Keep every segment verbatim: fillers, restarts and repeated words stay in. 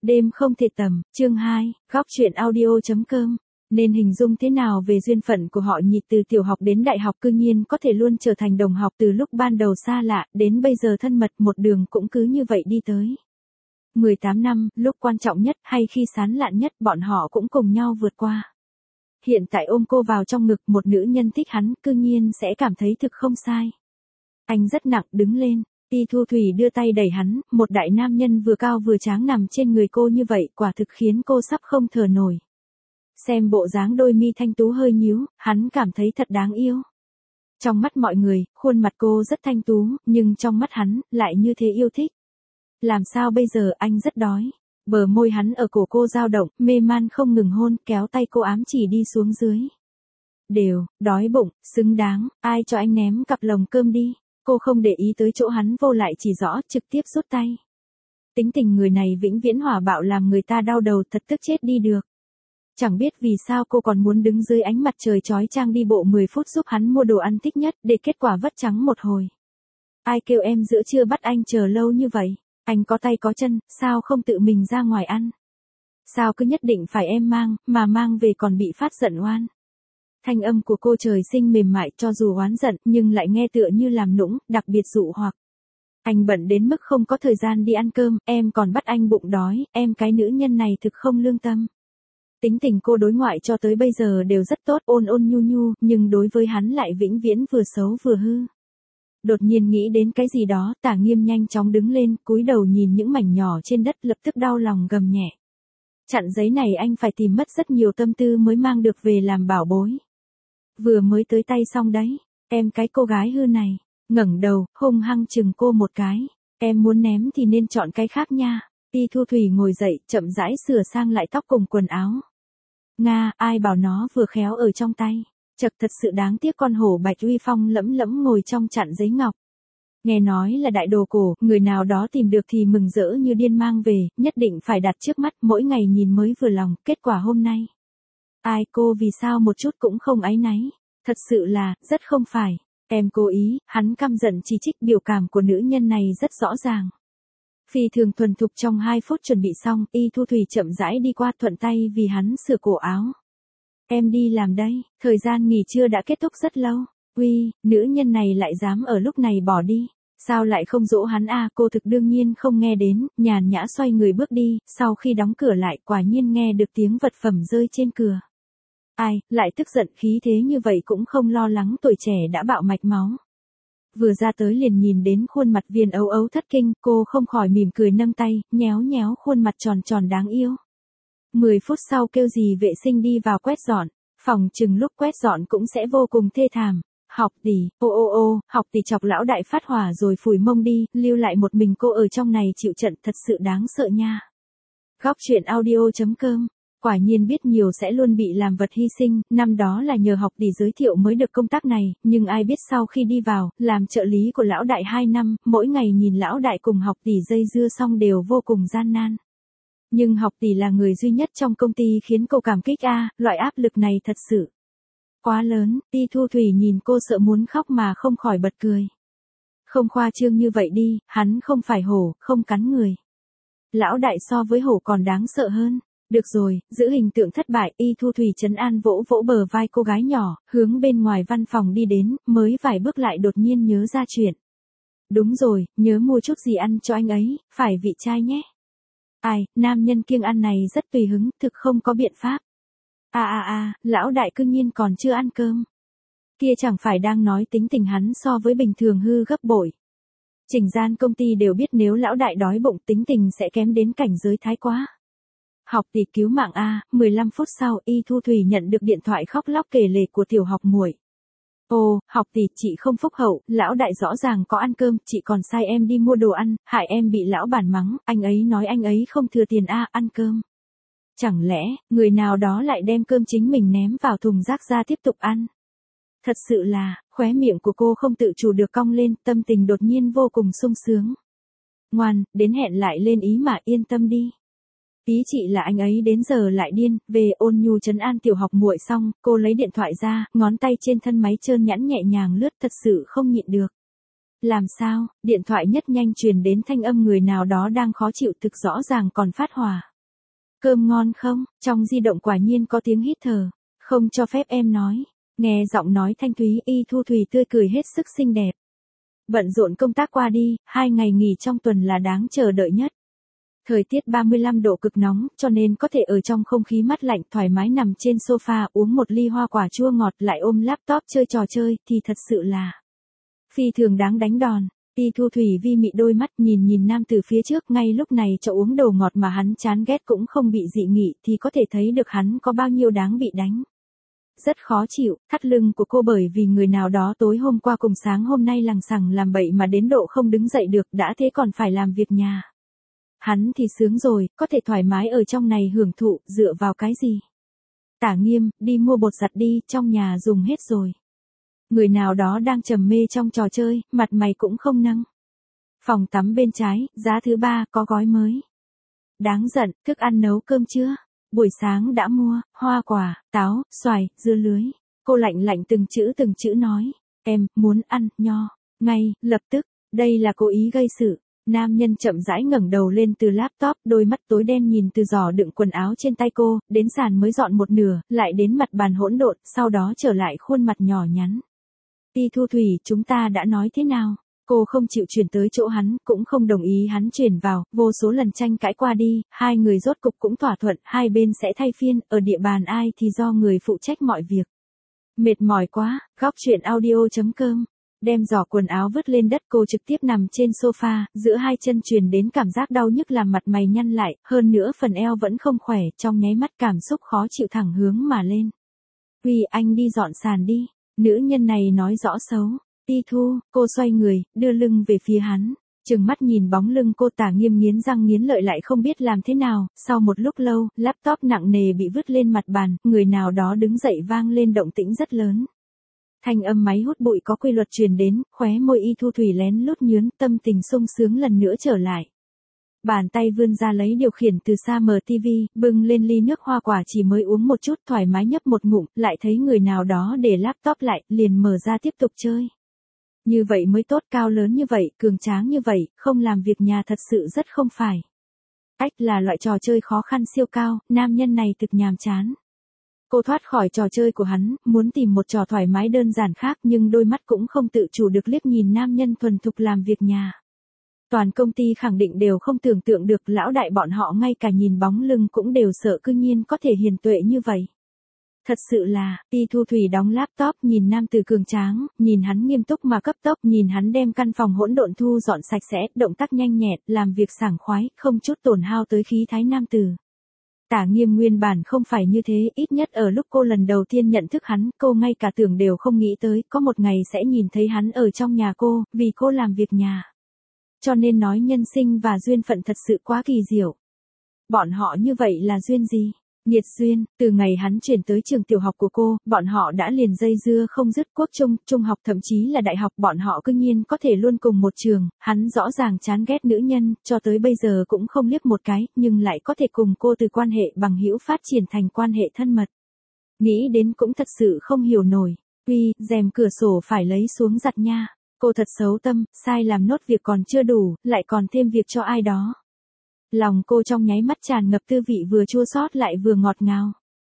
Đêm không thể tầm, chương hai, góc truyện audio.com. Nên hình dung thế nào về duyên phận của họ nhỉ, từ tiểu học đến đại học cư nhiên có thể luôn trở thành đồng học, từ lúc ban đầu xa lạ, đến bây giờ thân mật, một đường cũng cứ như vậy đi tới. mười tám năm, lúc quan trọng nhất, hay khi sán lạn nhất, bọn họ cũng cùng nhau vượt qua. Hiện tại ôm cô vào trong ngực, một nữ nhân thích hắn, cư nhiên sẽ cảm thấy thực không sai. Anh rất nặng, đứng lên. Y Thu Thủy đưa tay đẩy hắn, một đại nam nhân vừa cao vừa tráng nằm trên người cô như vậy, quả thực khiến cô sắp không thở nổi. Xem bộ dáng đôi mi thanh tú hơi nhíu, hắn cảm thấy thật đáng yêu. Trong mắt mọi người, khuôn mặt cô rất thanh tú, nhưng trong mắt hắn, lại như thế yêu thích. Làm sao bây giờ, anh rất đói. Bờ môi hắn ở cổ cô dao động, mê man không ngừng hôn, kéo tay cô ám chỉ đi xuống dưới. Đều, đói bụng, xứng đáng, ai cho anh ném cặp lồng cơm đi. Cô không để ý tới chỗ hắn vô lại chỉ rõ, trực tiếp rút tay. Tính tình người này vĩnh viễn hỏa bạo làm người ta đau đầu, thật tức chết đi được. Chẳng biết vì sao cô còn muốn đứng dưới ánh mặt trời chói chang đi bộ mười phút giúp hắn mua đồ ăn thích nhất, để kết quả vất trắng một hồi. Ai kêu em giữa trưa bắt anh chờ lâu như vậy? Anh có tay có chân, sao không tự mình ra ngoài ăn? Sao cứ nhất định phải em mang, mà mang về còn bị phát giận oan? Thanh âm của cô trời sinh mềm mại, cho dù oán giận, nhưng lại nghe tựa như làm nũng, đặc biệt dụ hoặc. Anh bận đến mức không có thời gian đi ăn cơm, em còn bắt anh bụng đói, em cái nữ nhân này thực không lương tâm. Tính tình cô đối ngoại cho tới bây giờ đều rất tốt, ôn ôn nhu nhu, nhưng đối với hắn lại vĩnh viễn vừa xấu vừa hư. Đột nhiên nghĩ đến cái gì đó, Tả Nghiêm nhanh chóng đứng lên, cúi đầu nhìn những mảnh nhỏ trên đất, lập tức đau lòng gầm nhẹ. Chặn giấy này anh phải tìm mất rất nhiều tâm tư mới mang được về làm bảo bối. Vừa mới tới tay xong đấy, em cái cô gái hư này, ngẩng đầu, hung hăng chừng cô một cái, em muốn ném thì nên chọn cái khác nha. Y Thu Thủy ngồi dậy, chậm rãi sửa sang lại tóc cùng quần áo. Nga, ai bảo nó vừa khéo ở trong tay, chật thật sự đáng tiếc, con hổ bạch uy phong lẫm lẫm ngồi trong chặn giấy ngọc. Nghe nói là đại đồ cổ, người nào đó tìm được thì mừng rỡ như điên mang về, nhất định phải đặt trước mắt, mỗi ngày nhìn mới vừa lòng, kết quả hôm nay. Ai, cô vì sao một chút cũng không áy náy, thật sự là, rất không phải, em cố ý, hắn căm giận chỉ trích, biểu cảm của nữ nhân này rất rõ ràng. Phi thường thuần thục, trong hai phút chuẩn bị xong, Y Thu Thủy chậm rãi đi qua, thuận tay vì hắn sửa cổ áo. Em đi làm đây, thời gian nghỉ trưa đã kết thúc rất lâu. Uy, nữ nhân này lại dám ở lúc này bỏ đi. Sao lại không dỗ hắn à, cô thực đương nhiên không nghe đến, nhàn nhã xoay người bước đi, sau khi đóng cửa lại, quả nhiên nghe được tiếng vật phẩm rơi trên cửa. Ai, lại tức giận, khí thế như vậy cũng không lo lắng tuổi trẻ đã bạo mạch máu. Vừa ra tới liền nhìn đến khuôn mặt Viên Âu Âu thất kinh, cô không khỏi mỉm cười nâng tay, nhéo nhéo khuôn mặt tròn tròn đáng yêu. Mười phút sau kêu dì vệ sinh đi vào quét dọn, phòng chừng lúc quét dọn cũng sẽ vô cùng thê thảm. Học tỷ, ô ô ô, học tỷ chọc lão đại phát hỏa rồi phủi mông đi, lưu lại một mình cô ở trong này chịu trận, thật sự đáng sợ nha. Góc truyện audio.com. Quả nhiên biết nhiều sẽ luôn bị làm vật hy sinh, năm đó là nhờ học tỷ giới thiệu mới được công tác này, nhưng ai biết sau khi đi vào, làm trợ lý của lão đại hai năm, mỗi ngày nhìn lão đại cùng học tỷ dây dưa xong đều vô cùng gian nan. Nhưng học tỷ là người duy nhất trong công ty khiến cô cảm kích a, loại áp lực này thật sự quá lớn. Y Thu Thủy nhìn cô sợ muốn khóc mà không khỏi bật cười. Không khoa trương như vậy đi, hắn không phải hổ, không cắn người. Lão đại so với hổ còn đáng sợ hơn. Được rồi, giữ hình tượng thất bại, Y Thu Thủy trấn an vỗ vỗ bờ vai cô gái nhỏ, hướng bên ngoài văn phòng đi đến, mới vài bước lại đột nhiên nhớ ra chuyện. Đúng rồi, nhớ mua chút gì ăn cho anh ấy, phải vị chai nhé. Ai, nam nhân kiêng ăn này rất tùy hứng, thực không có biện pháp. À à à, lão đại cư nhiên còn chưa ăn cơm. Kia chẳng phải đang nói tính tình hắn so với bình thường hư gấp bội. Chỉnh gian công ty đều biết nếu lão đại đói bụng tính tình sẽ kém đến cảnh giới thái quá. Học tỷ cứu mạng a, mười lăm phút sau, Y Thu Thủy nhận được điện thoại khóc lóc kể lể của tiểu học muội. Ồ, học tỷ, chị không phúc hậu, lão đại rõ ràng có ăn cơm, chị còn sai em đi mua đồ ăn, hại em bị lão bản mắng, anh ấy nói anh ấy không thừa tiền a, ăn cơm. Chẳng lẽ, người nào đó lại đem cơm chính mình ném vào thùng rác ra tiếp tục ăn? Thật sự là, khóe miệng của cô không tự chủ được cong lên, tâm tình đột nhiên vô cùng sung sướng. Ngoan, đến hẹn lại lên ý mà, yên tâm đi. Ý chị là anh ấy đến giờ lại điên, về ôn nhu trấn an tiểu học muội xong, cô lấy điện thoại ra, ngón tay trên thân máy trơn nhẵn nhẹ nhàng lướt, thật sự không nhịn được. Làm sao, điện thoại nhất nhanh truyền đến thanh âm người nào đó đang khó chịu, thực rõ ràng còn phát hỏa. Cơm ngon không? Trong di động quả nhiên có tiếng hít thở. Không cho phép em nói. Nghe giọng nói thanh thúy, Y Thu Thủy tươi cười hết sức xinh đẹp. Bận rộn công tác qua đi, hai ngày nghỉ trong tuần là đáng chờ đợi nhất. Thời tiết ba mươi lăm độ cực nóng, cho nên có thể ở trong không khí mát lạnh thoải mái nằm trên sofa uống một ly hoa quả chua ngọt lại ôm laptop chơi trò chơi thì thật sự là phi thường đáng đánh đòn. Y Thu Thủy vi mị đôi mắt nhìn nhìn nam từ phía trước, ngay lúc này cho uống đồ ngọt mà hắn chán ghét cũng không bị dị nghị thì có thể thấy được hắn có bao nhiêu đáng bị đánh. Rất khó chịu, thắt lưng của cô bởi vì người nào đó tối hôm qua cùng sáng hôm nay lằng xằng làm bậy mà đến độ không đứng dậy được, đã thế còn phải làm việc nhà. Hắn thì sướng rồi, có thể thoải mái ở trong này hưởng thụ, dựa vào cái gì? Tả Nghiêm, đi mua bột giặt đi, trong nhà dùng hết rồi. Người nào đó đang trầm mê trong trò chơi, mặt mày cũng không nâng. Phòng tắm bên trái, giá thứ ba, có gói mới. Đáng giận, thức ăn nấu cơm chưa? Buổi sáng đã mua, hoa quả, táo, xoài, dưa lưới. Cô lạnh lạnh từng chữ từng chữ nói. Em, muốn ăn, nho. Ngay, lập tức, đây là cố ý gây sự. Nam nhân chậm rãi ngẩng đầu lên từ laptop, đôi mắt tối đen nhìn từ giỏ đựng quần áo trên tay cô, đến sàn mới dọn một nửa, lại đến mặt bàn hỗn độn, sau đó trở lại khuôn mặt nhỏ nhắn. Y Thu Thủy, chúng ta đã nói thế nào? Cô không chịu chuyển tới chỗ hắn, cũng không đồng ý hắn chuyển vào, vô số lần tranh cãi qua đi, hai người rốt cục cũng thỏa thuận, hai bên sẽ thay phiên, ở địa bàn ai thì do người phụ trách mọi việc. Mệt mỏi quá, góc truyện audio chấm com. Đem giỏ quần áo vứt lên đất, cô trực tiếp nằm trên sofa, giữa hai chân truyền đến cảm giác đau nhức làm mặt mày nhăn lại, hơn nữa phần eo vẫn không khỏe, trong nháy mắt cảm xúc khó chịu thẳng hướng mà lên. Uy, anh đi dọn sàn đi. Nữ nhân này nói rõ xấu. Y Thu, cô xoay người, đưa lưng về phía hắn. Trừng mắt nhìn bóng lưng cô, Tả Nghiêm nghiến răng nghiến lợi lại không biết làm thế nào. Sau một lúc lâu, laptop nặng nề bị vứt lên mặt bàn, người nào đó đứng dậy vang lên động tĩnh rất lớn. Thanh âm máy hút bụi có quy luật truyền đến, khóe môi Y Thu Thủy lén lút nhướn, tâm tình sung sướng lần nữa trở lại. Bàn tay vươn ra lấy điều khiển từ xa mở tivi, bưng lên ly nước hoa quả chỉ mới uống một chút thoải mái nhấp một ngụm, lại thấy người nào đó để laptop lại, liền mở ra tiếp tục chơi. Như vậy mới tốt, cao lớn như vậy, cường tráng như vậy, không làm việc nhà thật sự rất không phải. Ách là loại trò chơi khó khăn siêu cao, nam nhân này thực nhàm chán. Cô thoát khỏi trò chơi của hắn, muốn tìm một trò thoải mái đơn giản khác nhưng đôi mắt cũng không tự chủ được liếc nhìn nam nhân thuần thục làm việc nhà. Toàn công ty khẳng định đều không tưởng tượng được, lão đại bọn họ ngay cả nhìn bóng lưng cũng đều sợ, cư nhiên có thể hiền tuệ như vậy. Thật sự là, Y Thu Thủy đóng laptop, nhìn nam tử cường tráng, nhìn hắn nghiêm túc mà cấp tốc, nhìn hắn đem căn phòng hỗn độn thu dọn sạch sẽ, động tác nhanh nhẹn, làm việc sảng khoái, không chút tổn hao tới khí thái nam tử. Tả Nghiêm nguyên bản không phải như thế, ít nhất ở lúc cô lần đầu tiên nhận thức hắn, cô ngay cả tưởng đều không nghĩ tới, có một ngày sẽ nhìn thấy hắn ở trong nhà cô, vì cô làm việc nhà. Cho nên nói nhân sinh và duyên phận thật sự quá kỳ diệu. Bọn họ như vậy là duyên gì? Nghiệt duyên, từ ngày hắn chuyển tới trường tiểu học của cô, bọn họ đã liền dây dưa không dứt, quốc trung, trung học thậm chí là đại học, bọn họ cư nhiên có thể luôn cùng một trường, hắn rõ ràng chán ghét nữ nhân, cho tới bây giờ cũng không liếc một cái, nhưng lại có thể cùng cô từ quan hệ bằng hữu phát triển thành quan hệ thân mật. Nghĩ đến cũng thật sự không hiểu nổi. Uy, rèm cửa sổ phải lấy xuống giặt nha. Cô thật xấu tâm, sai làm nốt việc còn chưa đủ, lại còn thêm việc cho ai đó. Lòng cô trong nháy mắt tràn ngập tư vị vừa chua xót lại vừa ngọt ngào.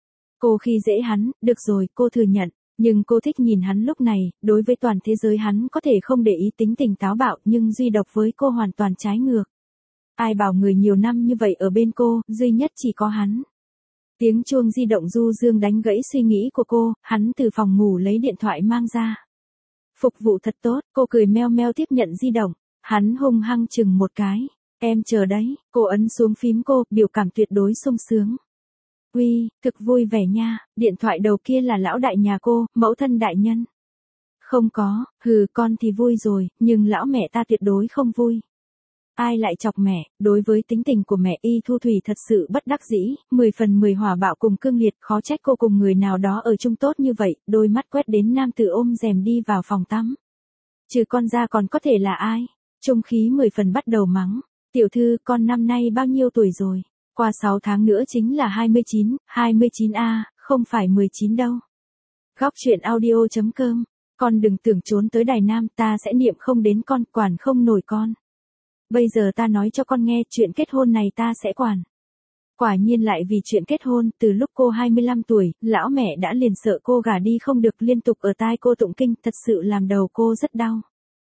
Cô khi dễ hắn, được rồi, cô thừa nhận, nhưng cô thích nhìn hắn lúc này, đối với toàn thế giới hắn có thể không để ý tính tình táo bạo nhưng duy độc với cô hoàn toàn trái ngược. Ai bảo người nhiều năm như vậy ở bên cô, duy nhất chỉ có hắn. Tiếng chuông di động du dương đánh gãy suy nghĩ của cô, hắn từ phòng ngủ lấy điện thoại mang ra. Phục vụ thật tốt, cô cười meo meo tiếp nhận di động, hắn hung hăng chừng một cái. Em chờ đấy, cô ấn xuống phím cô, biểu cảm tuyệt đối sung sướng. Uy, thực vui vẻ nha, điện thoại đầu kia là lão đại nhà cô, mẫu thân đại nhân. Không có, hừ, con thì vui rồi, nhưng lão mẹ ta tuyệt đối không vui. Ai lại chọc mẹ, đối với tính tình của mẹ Y Thu Thủy thật sự bất đắc dĩ, mười phần mười hỏa bạo cùng cương liệt, khó trách cô cùng người nào đó ở chung tốt như vậy, đôi mắt quét đến nam tử ôm rèm đi vào phòng tắm. Trừ con ra còn có thể là ai? Trung khí mười phần bắt đầu mắng. Tiểu thư, con năm nay bao nhiêu tuổi rồi? Qua sáu tháng nữa chính là hai mươi chín, hai mươi chín a, không phải mười chín đâu. Góc truyện audio chấm com, con đừng tưởng trốn tới Đài Nam, ta sẽ niệm không đến con, quản không nổi con. Bây giờ ta nói cho con nghe, chuyện kết hôn này ta sẽ quản. Quả nhiên lại vì chuyện kết hôn, từ lúc cô hai mươi lăm tuổi, lão mẹ đã liền sợ cô gả đi không được, liên tục ở tai cô tụng kinh, thật sự làm đầu cô rất đau.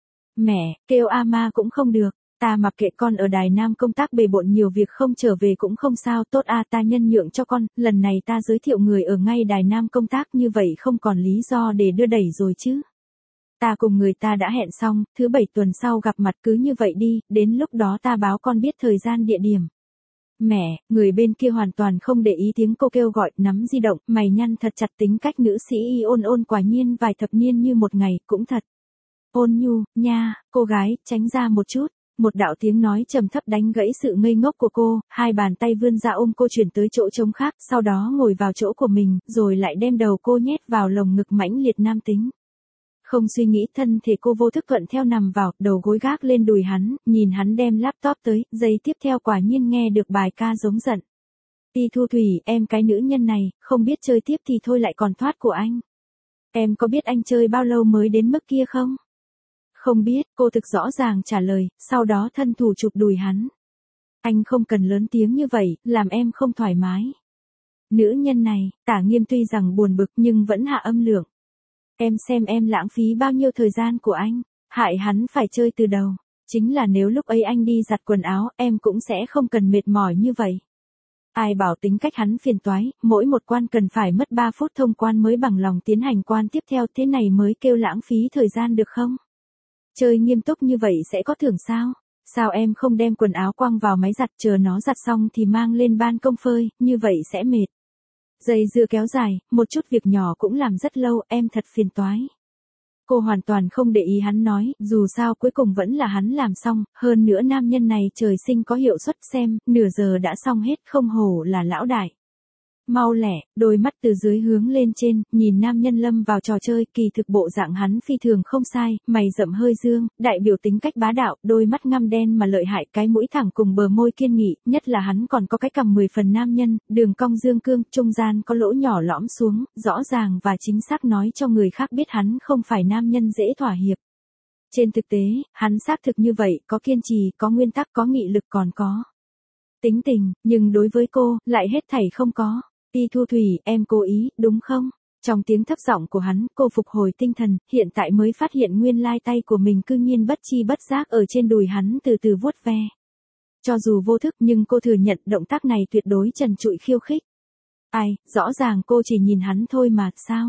Mẹ, kêu a ma cũng không được, ta mặc kệ, con ở Đài Nam công tác bề bộn nhiều việc không trở về cũng không sao, tốt a, ta nhân nhượng cho con, lần này ta giới thiệu người ở ngay Đài Nam công tác, như vậy không còn lý do để đưa đẩy rồi chứ. Ta cùng người ta đã hẹn xong, thứ bảy tuần sau gặp mặt, cứ như vậy đi, đến lúc đó ta báo con biết thời gian địa điểm. Mẹ, người bên kia hoàn toàn không để ý tiếng cô kêu gọi, nắm di động, mày nhăn thật chặt, tính cách nữ sĩ y ôn ôn quả nhiên vài thập niên như một ngày, cũng thật. Ôn nhu, nha, cô gái, tránh ra một chút. Một đạo tiếng nói trầm thấp đánh gãy sự ngây ngốc của cô, hai bàn tay vươn ra ôm cô chuyển tới chỗ trống khác, sau đó ngồi vào chỗ của mình, rồi lại đem đầu cô nhét vào lồng ngực mãnh liệt nam tính. Không suy nghĩ, thân thể cô vô thức thuận theo nằm vào, đầu gối gác lên đùi hắn, nhìn hắn đem laptop tới, giây tiếp theo quả nhiên nghe được bài ca giống giận. Ti Thu Thủy, em cái nữ nhân này, không biết chơi tiếp thì thôi lại còn thoát của anh. Em có biết anh chơi bao lâu mới đến mức kia không? Không biết, cô thực rõ ràng trả lời, sau đó thân thủ chụp đùi hắn. Anh không cần lớn tiếng như vậy, làm em không thoải mái. Nữ nhân này, Tả Nghiêm tuy rằng buồn bực nhưng vẫn hạ âm lượng. Em xem em lãng phí bao nhiêu thời gian của anh, hại hắn phải chơi từ đầu. Chính là nếu lúc ấy anh đi giặt quần áo, em cũng sẽ không cần mệt mỏi như vậy. Ai bảo tính cách hắn phiền toái, mỗi một quan cần phải mất ba phút thông quan mới bằng lòng tiến hành quan tiếp theo, thế này mới kêu lãng phí thời gian được không? Chơi nghiêm túc như vậy sẽ có thưởng sao? Sao em không đem quần áo quăng vào máy giặt, chờ nó giặt xong thì mang lên ban công phơi, như vậy sẽ mệt. Dây dưa kéo dài, một chút việc nhỏ cũng làm rất lâu, em thật phiền toái. Cô hoàn toàn không để ý hắn nói, dù sao cuối cùng vẫn là hắn làm xong, hơn nữa nam nhân này trời sinh có hiệu suất, xem, nửa giờ đã xong hết, không hổ là lão đại. Mau lẹ, đôi mắt từ dưới hướng lên trên, nhìn nam nhân lâm vào trò chơi, kỳ thực bộ dạng hắn phi thường không sai, mày rậm hơi dương, đại biểu tính cách bá đạo, đôi mắt ngăm đen mà lợi hại, cái mũi thẳng cùng bờ môi kiên nghị, nhất là hắn còn có cái cằm mười phần nam nhân, đường cong dương cương, trung gian có lỗ nhỏ lõm xuống, rõ ràng và chính xác nói cho người khác biết hắn không phải nam nhân dễ thỏa hiệp. Trên thực tế, hắn xác thực như vậy, có kiên trì, có nguyên tắc, có nghị lực, còn có tính tình, nhưng đối với cô, lại hết thảy không có. Ti Thu Thủy, em cố ý, đúng không? Trong tiếng thấp giọng của hắn, cô phục hồi tinh thần, hiện tại mới phát hiện nguyên lai tay của mình cư nhiên bất chi bất giác ở trên đùi hắn từ từ vuốt ve. Cho dù vô thức nhưng cô thừa nhận động tác này tuyệt đối trần trụi khiêu khích. Ai, rõ ràng cô chỉ nhìn hắn thôi mà, sao?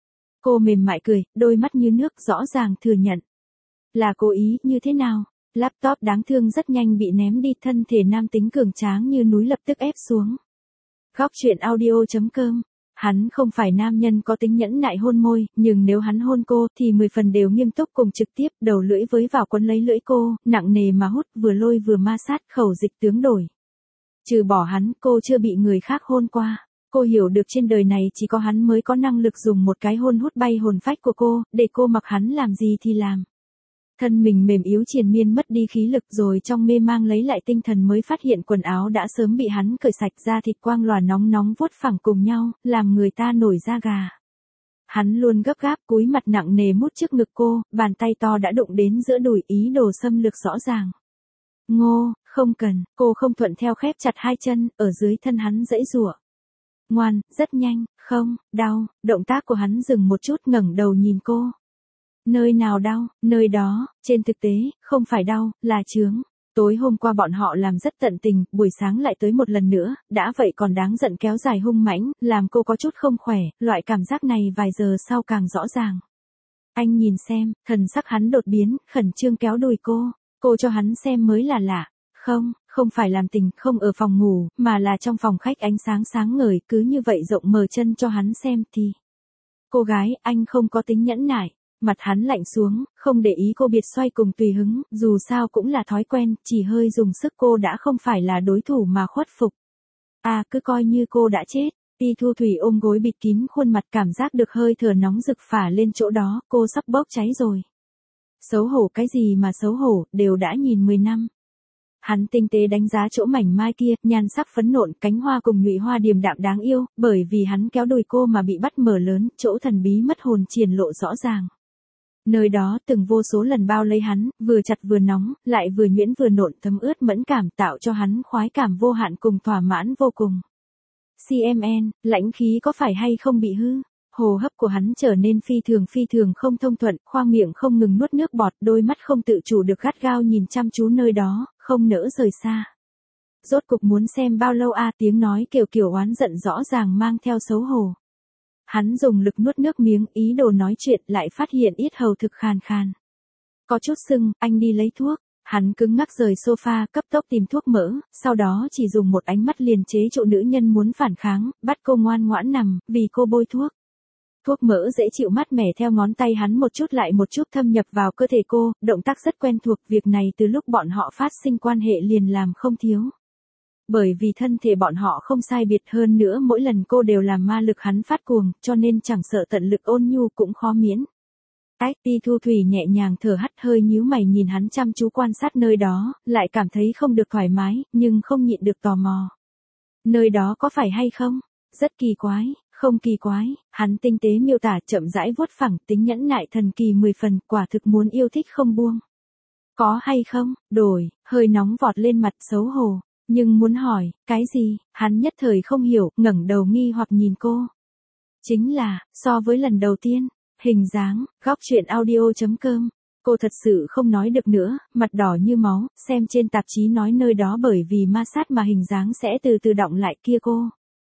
Cô mềm mại cười, đôi mắt như nước, rõ ràng thừa nhận. Là cố ý, như thế nào? Laptop đáng thương rất nhanh bị ném đi, thân thể nam tính cường tráng như núi lập tức ép xuống. Góc truyện audio chấm com. Hắn không phải nam nhân có tính nhẫn nại hôn môi, nhưng nếu hắn hôn cô thì mười phần đều nghiêm túc cùng trực tiếp, đầu lưỡi với vào quấn lấy lưỡi cô, nặng nề mà hút, vừa lôi vừa ma sát, khẩu dịch tướng đổi. Trừ bỏ hắn, cô chưa bị người khác hôn qua. Cô hiểu được trên đời này chỉ có hắn mới có năng lực dùng một cái hôn hút bay hồn phách của cô, để cô mặc hắn làm gì thì làm. Thân mình mềm yếu triền miên mất đi khí lực, rồi trong mê mang lấy lại tinh thần mới phát hiện quần áo đã sớm bị hắn cởi sạch, da thịt quang lòa nóng nóng vuốt phẳng cùng nhau, làm người ta nổi da gà. Hắn luôn gấp gáp, cúi mặt nặng nề mút trước ngực cô, bàn tay to đã đụng đến giữa đùi, ý đồ xâm lược rõ ràng. Ngô, không cần, cô không thuận theo, khép chặt hai chân, ở dưới thân hắn giãy giụa. Ngoan, rất nhanh, không, đau, động tác của hắn dừng một chút, ngẩng đầu nhìn cô. Nơi nào đau, nơi đó, trên thực tế, không phải đau, là chướng. Tối hôm qua bọn họ làm rất tận tình, buổi sáng lại tới một lần nữa, đã vậy còn đáng giận kéo dài hung mãnh, làm cô có chút không khỏe, loại cảm giác này vài giờ sau càng rõ ràng. Anh nhìn xem, thần sắc hắn đột biến, khẩn trương kéo đùi cô, cô cho hắn xem mới là lạ. Không, không phải làm tình, không ở phòng ngủ, mà là trong phòng khách ánh sáng sáng ngời, cứ như vậy rộng mở chân cho hắn xem thì. Cô gái, anh không có tính nhẫn nại. Mặt hắn lạnh xuống, không để ý cô biệt xoay cùng tùy hứng, dù sao cũng là thói quen, chỉ hơi dùng sức cô đã không phải là đối thủ mà khuất phục. À, cứ coi như cô đã chết. Ti Thu Thủy ôm gối bịt kín khuôn mặt, cảm giác được hơi thở nóng rực phả lên chỗ đó, cô sắp bốc cháy rồi. Xấu hổ cái gì mà xấu hổ, đều đã nhìn mười năm. Hắn tinh tế đánh giá chỗ mảnh mai kia, nhan sắc phấn nộn, cánh hoa cùng nhụy hoa điềm đạm đáng yêu, bởi vì hắn kéo đùi cô mà bị bắt mở lớn, chỗ thần bí mất hồn triển lộ rõ ràng. Nơi đó từng vô số lần bao lấy hắn, vừa chặt vừa nóng, lại vừa nhuyễn vừa nộn thấm ướt mẫn cảm tạo cho hắn khoái cảm vô hạn cùng thỏa mãn vô cùng. xê em en, lãnh khí có phải hay không bị hư? Hô hấp của hắn trở nên phi thường phi thường không thông thuận, khoang miệng không ngừng nuốt nước bọt, đôi mắt không tự chủ được gắt gao nhìn chăm chú nơi đó, không nỡ rời xa. Rốt cục muốn xem bao lâu a tiếng nói kiểu kiểu oán giận rõ ràng mang theo xấu hổ. Hắn dùng lực nuốt nước miếng, ý đồ nói chuyện lại phát hiện yết hầu thực khàn khàn. Có chút sưng, anh đi lấy thuốc. Hắn cứng ngắc rời sofa, cấp tốc tìm thuốc mỡ, sau đó chỉ dùng một ánh mắt liền chế trụ nữ nhân muốn phản kháng, bắt cô ngoan ngoãn nằm, vì cô bôi thuốc. Thuốc mỡ dễ chịu mát mẻ theo ngón tay hắn một chút lại một chút thâm nhập vào cơ thể cô, động tác rất quen thuộc, việc này từ lúc bọn họ phát sinh quan hệ liền làm không thiếu. Bởi vì thân thể bọn họ không sai biệt hơn nữa mỗi lần cô đều làm ma lực hắn phát cuồng, cho nên chẳng sợ tận lực ôn nhu cũng khó miễn. Ách Ti Thu Thủy nhẹ nhàng thở hắt hơi nhíu mày nhìn hắn chăm chú quan sát nơi đó, lại cảm thấy không được thoải mái, nhưng không nhịn được tò mò. Nơi đó có phải hay không? Rất kỳ quái, không kỳ quái, hắn tinh tế miêu tả chậm rãi vuốt phẳng tính nhẫn nại thần kỳ mười phần, quả thực muốn yêu thích không buông. Có hay không? Đổi, hơi nóng vọt lên mặt xấu hổ. Nhưng muốn hỏi, cái gì, hắn nhất thời không hiểu, ngẩng đầu nghi hoặc nhìn cô. Chính là, so với lần đầu tiên, hình dáng, góc truyện audio chấm com. Cô thật sự không nói được nữa, mặt đỏ như máu, xem trên tạp chí nói nơi đó bởi vì ma sát mà hình dáng sẽ từ từ đọng lại kia cô.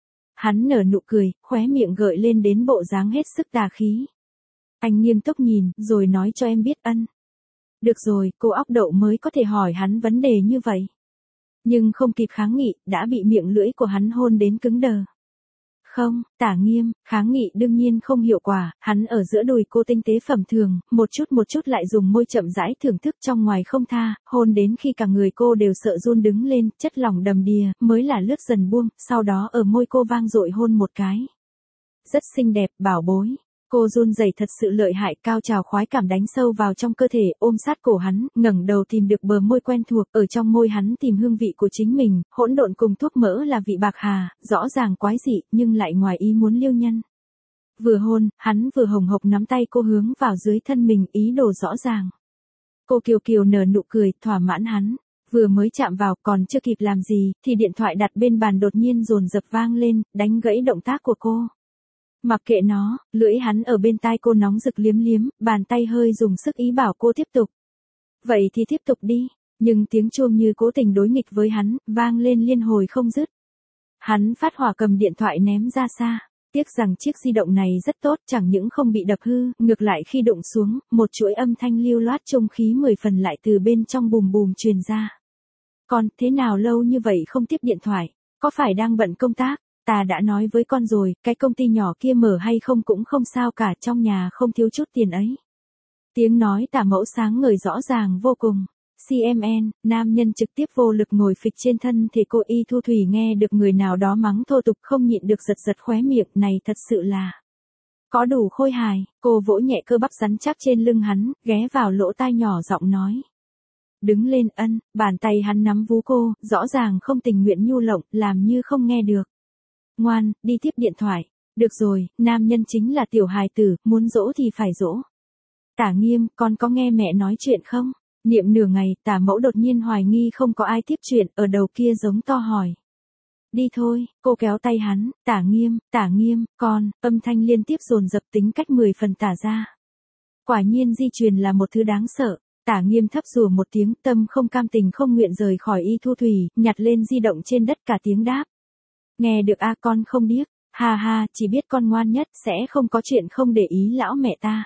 Hắn nở nụ cười, khóe miệng gợi lên đến bộ dáng hết sức tà khí. Anh nghiêm túc nhìn, rồi nói cho em biết ân. Được rồi, cô óc đậu mới có thể hỏi hắn vấn đề như vậy. Nhưng không kịp kháng nghị, đã bị miệng lưỡi của hắn hôn đến cứng đờ. Không, Tả Nghiêm, kháng nghị đương nhiên không hiệu quả, hắn ở giữa đùi cô tinh tế phẩm thường, một chút một chút lại dùng môi chậm rãi thưởng thức trong ngoài không tha, hôn đến khi cả người cô đều sợ run đứng lên, chất lỏng đầm đìa, mới là lướt dần buông, sau đó ở môi cô vang dội hôn một cái. Rất xinh đẹp, bảo bối. Cô run rẩy thật sự lợi hại, cao trào khoái cảm đánh sâu vào trong cơ thể, ôm sát cổ hắn, ngẩng đầu tìm được bờ môi quen thuộc, ở trong môi hắn tìm hương vị của chính mình, hỗn độn cùng thuốc mỡ là vị bạc hà, rõ ràng quái dị, nhưng lại ngoài ý muốn liêu nhân. Vừa hôn, hắn vừa hồng hộc nắm tay cô hướng vào dưới thân mình, ý đồ rõ ràng. Cô kiều kiều nở nụ cười, thỏa mãn hắn. Vừa mới chạm vào, còn chưa kịp làm gì, thì điện thoại đặt bên bàn đột nhiên dồn dập vang lên, đánh gãy động tác của cô. Mặc kệ nó, lưỡi hắn ở bên tai cô nóng rực liếm liếm, bàn tay hơi dùng sức ý bảo cô tiếp tục. Vậy thì tiếp tục đi, nhưng tiếng chuông như cố tình đối nghịch với hắn, vang lên liên hồi không dứt. Hắn phát hỏa cầm điện thoại ném ra xa, tiếc rằng chiếc di động này rất tốt, chẳng những không bị đập hư, ngược lại khi đụng xuống, một chuỗi âm thanh lưu loát trung khí mười phần lại từ bên trong bùm bùm truyền ra. Con, thế nào lâu như vậy không tiếp điện thoại, có phải đang bận công tác? Ta đã nói với con rồi, cái công ty nhỏ kia mở hay không cũng không sao cả, trong nhà không thiếu chút tiền ấy. Tiếng nói Tả Mẫu sáng ngời rõ ràng vô cùng. xê em en, nam nhân trực tiếp vô lực ngồi phịch trên thân thể cô. Y Thu Thủy nghe được người nào đó mắng thô tục không nhịn được giật giật khóe miệng, này thật sự là có đủ khôi hài. Cô vỗ nhẹ cơ bắp rắn chắc trên lưng hắn, ghé vào lỗ tai nhỏ giọng nói. Đứng lên ân, bàn tay hắn nắm vú cô, rõ ràng không tình nguyện nhu lộng, làm như không nghe được. Ngoan, đi tiếp điện thoại. Được rồi, nam nhân chính là tiểu hài tử, muốn dỗ thì phải dỗ. Tả Nghiêm, con có nghe mẹ nói chuyện không? Niệm nửa ngày, Tả Mẫu đột nhiên hoài nghi không có ai tiếp chuyện, ở đầu kia giống to hỏi. Đi thôi, cô kéo tay hắn, Tả Nghiêm, Tả Nghiêm, con, âm thanh liên tiếp dồn dập tính cách mười phần tả ra. Quả nhiên di truyền là một thứ đáng sợ. Tả Nghiêm thấp rủa một tiếng, tâm không cam tình không nguyện rời khỏi Y Thu Thủy, nhặt lên di động trên đất cả tiếng đáp. Nghe được a con không điếc, ha ha, chỉ biết con ngoan nhất, sẽ không có chuyện không để ý lão mẹ ta.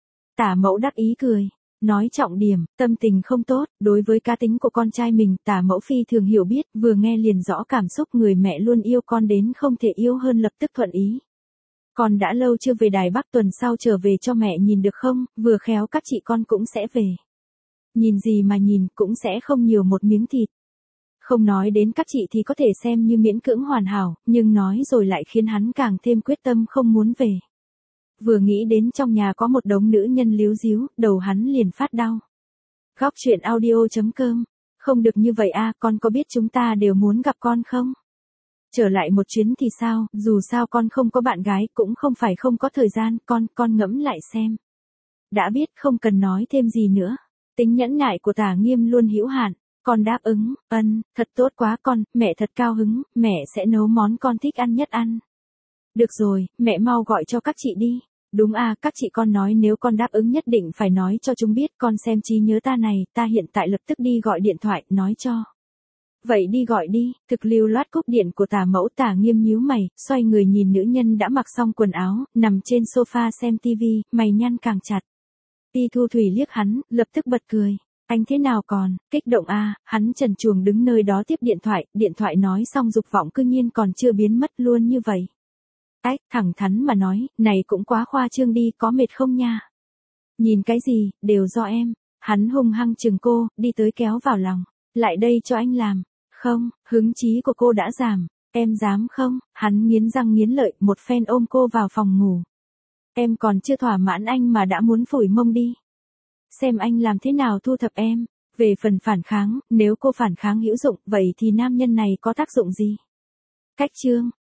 Tả Mẫu đắc ý cười, nói trọng điểm, tâm tình không tốt, đối với cá tính của con trai mình, Tả Mẫu phi thường hiểu biết, vừa nghe liền rõ cảm xúc người mẹ luôn yêu con đến không thể yêu hơn lập tức thuận ý. Con đã lâu chưa về Đài Bắc, tuần sau trở về cho mẹ nhìn được không, vừa khéo các chị con cũng sẽ về. Nhìn gì mà nhìn, cũng sẽ không nhiều một miếng thịt. Không nói đến các chị thì có thể xem như miễn cưỡng hoàn hảo, nhưng nói rồi lại khiến hắn càng thêm quyết tâm không muốn về. Vừa nghĩ đến trong nhà có một đống nữ nhân líu díu, đầu hắn liền phát đau. Góc truyện audio chấm com. Không được như vậy a, con có biết chúng ta đều muốn gặp con không? Trở lại một chuyến thì sao, dù sao con không có bạn gái, cũng không phải không có thời gian, con, con ngẫm lại xem. Đã biết không cần nói thêm gì nữa. Tính nhẫn nại của Tả Nghiêm luôn hữu hạn. Con đáp ứng, ân, thật tốt quá con, mẹ thật cao hứng, mẹ sẽ nấu món con thích ăn nhất ăn. Được rồi, mẹ mau gọi cho các chị đi. Đúng à, các chị con nói nếu con đáp ứng nhất định phải nói cho chúng biết, con xem trí nhớ ta này, ta hiện tại lập tức đi gọi điện thoại, nói cho. Vậy đi gọi đi, thực lưu loát cúp điện của Tả Mẫu. Tả Nghiêm nhíu mày, xoay người nhìn nữ nhân đã mặc xong quần áo, nằm trên sofa xem tivi, mày nhăn càng chặt. Ti Thu Thủy liếc hắn, lập tức bật cười. Anh thế nào còn, kích động à, hắn trần truồng đứng nơi đó tiếp điện thoại, điện thoại nói xong dục vọng cư nhiên còn chưa biến mất luôn như vậy. Ách, thẳng thắn mà nói, này cũng quá khoa trương đi, có mệt không nha? Nhìn cái gì, đều do em. Hắn hung hăng chừng cô, đi tới kéo vào lòng. Lại đây cho anh làm. Không, hứng chí của cô đã giảm. Em dám không? Hắn nghiến răng nghiến lợi, một phen ôm cô vào phòng ngủ. Em còn chưa thỏa mãn anh mà đã muốn phủi mông đi. Xem anh làm thế nào thu thập em. Về phần phản kháng, nếu cô phản kháng hữu dụng, vậy thì nam nhân này có tác dụng gì? Cách chương